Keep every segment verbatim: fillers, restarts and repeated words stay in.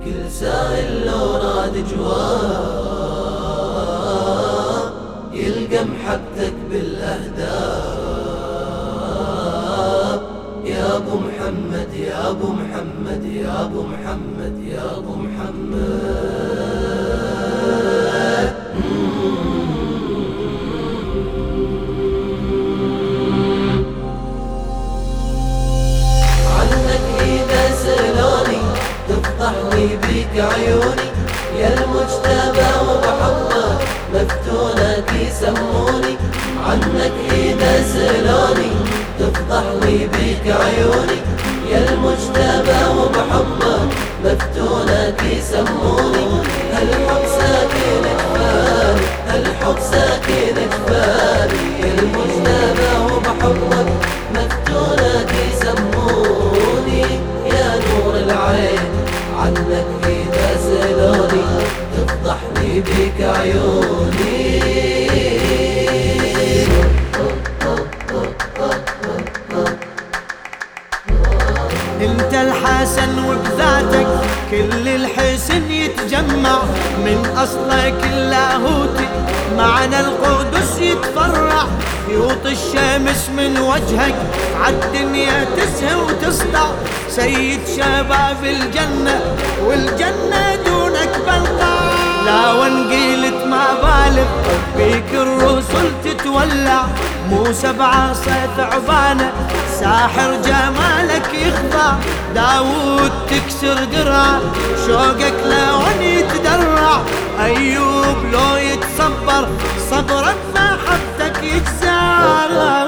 كل سائل لو راد جواب يلقى محبتك بالأهداب. يا أبو محمد يا أبو محمد يا أبو محمد يا أبو محمد. عنك إذا سألوني تفضح لي بيك عيوني، يا المجتبى وبحبك مفتونك يسموني. عنك إذا سألوني تفضح لي بيك عيوني، يا المجتبى وبحبك مفتونك يسموني. هالحب ساكن جفاني هالحب ساكن جفاني، يا المجتبى وبحبك مفتونك يسموني. يا نور العين عنك إذا سألوني تفضح لي بيك عيوني. انت الحسن وبذاتك كل الحسن يتجمع، من اصلك اللاهوتي معنى القدس يتفرع. يوط الشمس من وجهك عالدنيا تسهى وتسطع، سيد شباب الجنة والجنة دونك بلقى. لا وانقيلت ما بالغ بيك الرسل تتولع، موسى بعصا ثعبانه ساحر جمالك يخضع. داود تكسر درع شوقك لون يتدرع، أيوب لو يتصبر صبرك محبتك يجزع.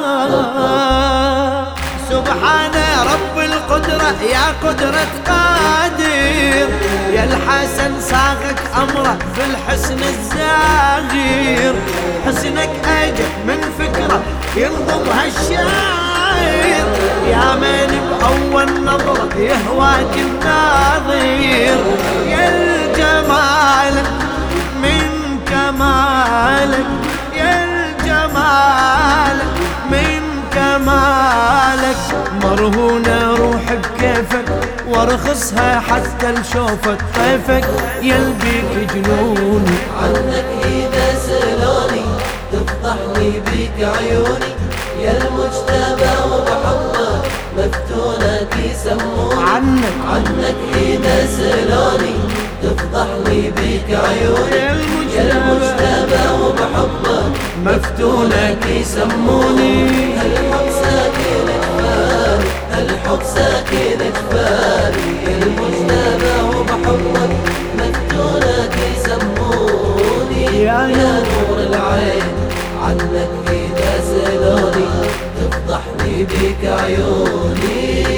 سبحان رب القدرة يا قدرة قادر، يا الحسن صاغك أمره في الحسن الزاغير. حسنك أجد من فكرة ينظم هالشاعر، يا من بأول نظرة يهواك الناظر. يا الجمالك من كمالك يا الجمالك من كمالك، مرهونة روح بكيفك وارخصها حتى لشوفك طيفك يلبيك جنوني. عنك إذا سألوني تفضح لي بيك عيوني، يا المجتبى وبحبك مفتونك يسموني. عنك عنك إذا سألوني تفضح لي بيك عيوني، يا المجتبى وبحبك مفتونك يسموني. هالحب ساكن جفاني هالحب ساكن جفاني، يا المجتبى وبحبك مفتونك يسموني. يا نور العين عنك إذا سألوني تفضح لي بيك عيوني.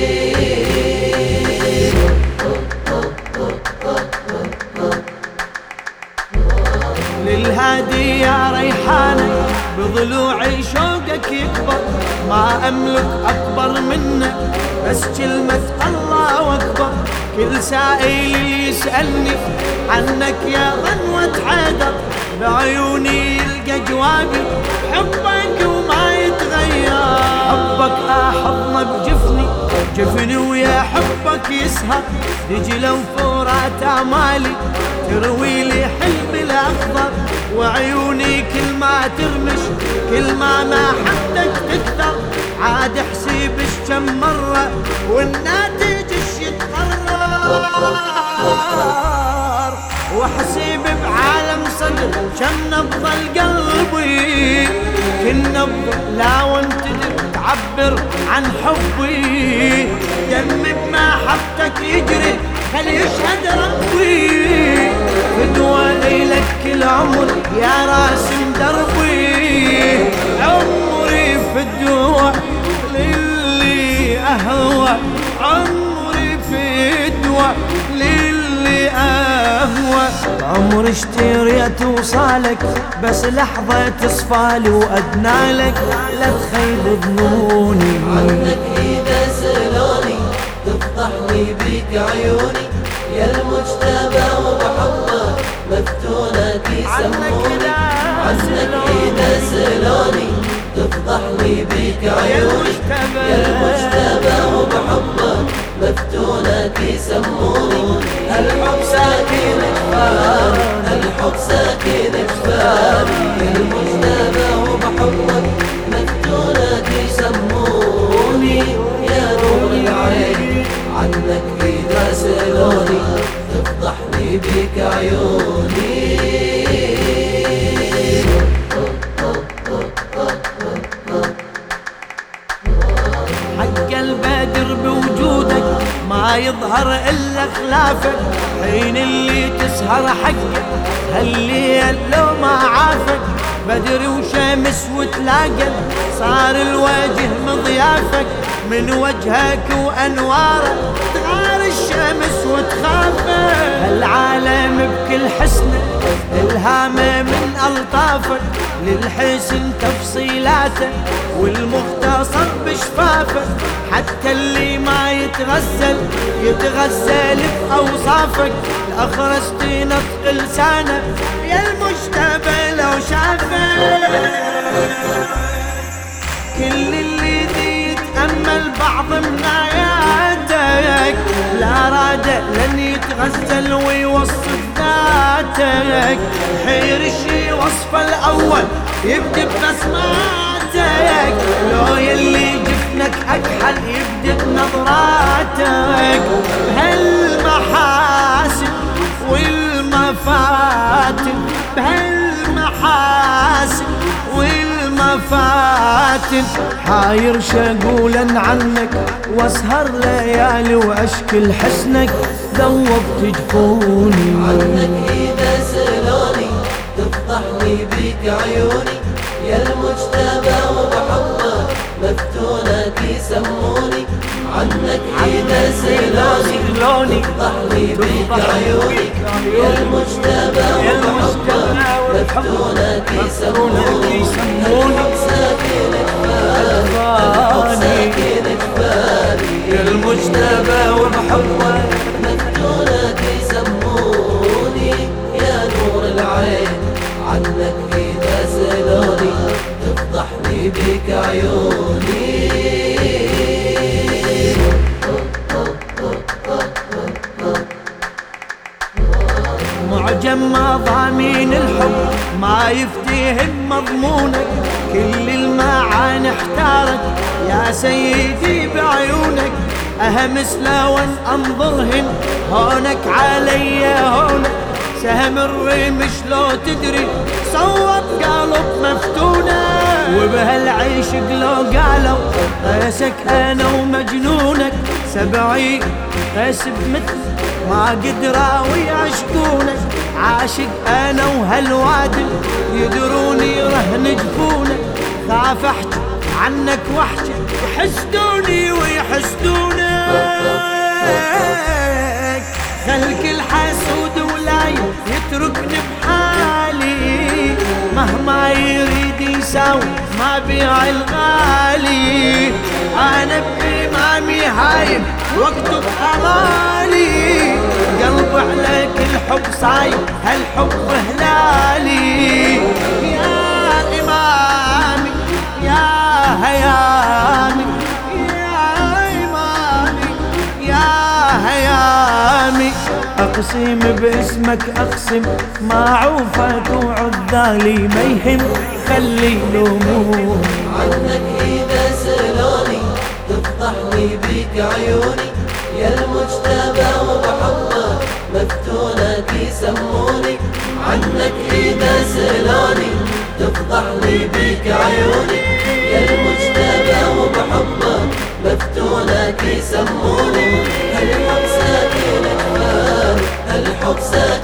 للهادي يا ريحانة بضلوعي شوقك يكبر، ما أملك أكبر منك بس كلمة الله أكبر. كل سائل يسألني عنك يا ظنوة حيدر، بعيوني يلقى جوابي حبك وما يتغير. حبك أحضنه بجفني جفني ويا حبك يسهر، رجله وفورات أمالي تروي لي حلمي الأخضر. وعيوني كل ما ترمش كل ما محبتك تكثر، عاد احسب كم مرة والناتج ايش يتقرر. واحسب بعالم صدر كم نبض قلبي، كل نبض لا وانت تعبر عن حبي. دم بمحبتك يجري خلي يشهد ربي، فدوى ليلك كل عمر يا راسم دربي. عمري فدوى للي أهوى، عمري فدوى للي أهوى. عمري اشتريت وصالك بس لحظة تصفالي وأدنالك لا تخيب ظنوني. عنك إذا سألوني تفضح لي بيك عيوني، يا المجتبى وبحبك مفتونك يسموني. عنك إذا سألوني تفضح لي بيك عيوني، يا المجتبى وبحبك مفتونك يسموني. الحب ساكن جفاني، الحب ساكن جفاني، المجتبى وبحبك مفتونك يسموني يا نور العين، عنك إذا سألوني تفضحني بك عيوني. حق البدر بوجودك ما يظهر إلا خلافك، حين اللي تسهر حقك هالليل لو ما عافك، بدر وشمس وتلاقى صار الوجه مضيافك، من وجهك وأنواره تغار الشمس وتخافك، هالعالم بكل حسنه الهامه من ألطافك، للحسن تفصيلاته والمختصر بشفافك، حتى اللي ما يتغزل يتغزل بأوصافك، الأخرس نطق لسانه يا المجتبى لو شافك. كل اللي دي يتأمل بعض من آياتك لا راد لن يتغزل ويوصف ذاتك، حير الشي وصفه الأول يبدأ ببسماتك، لو يلي جفنك أكحل يبدأ بنظراتك، بهالمحاسن والمفاتن بهالمحاسن والمفاتن، حاير شقولا عنك واسهر ليالي واشكل حسنك ذوبت جفوني، عنك إذا سألوني تفضحني بك عيوني، يا المجتبى وبحبك مفتونك يسموني، عنك إذا سألوني تفضحني بك عيوني، يا المجتبى وبحبك مفتونك يسموني، الحب ساكن جفاني، الحب ساكن جفاني، يا المجتبى وبحبك مفتونك يسموني يا نور العين، عنك إذا سألوني تفضحني بك عيوني. معجم مضامين الحب ما يفتهم مضمونك، كل المعاني احتارك يا سيدي بعيونك، أهمس لون أنظرهن هونك علي هونك، سهم الرمش لو تدري صوب قلب مفتونة، وبهالعيشق لو قالوا قيسك أنا ومجنونك، سبعين قيس بمثل ما قدروا يعشقونك، عاشق أنا وهالوادل يدروني رهن جفونك، خاف أحكي عنك وحشي يحسدوني ويحسدونك، خلك الحسود ولا يتركني بحالي، مهما يريد يساوي ما بيع الغالي، أنا بإمامي هايم واكتب أمالي، قلب عليك الحب صايم هالحب هلالي، يا إمامي يا هيامي يا إمامي يا هيامي، أقسم باسمك أقسم ما عوفك وعذالي ما يهم خلي لومون، عنك إذا سألوني تفضحني بك عيوني، يا المجتبى وبحبك مفتونك يسموني، عنك إذا سألوني تفضحني بك عيوني، يا المجتبى وبحبك مفتونك يسموني، الحب ساكن جفاني، الحب ساكن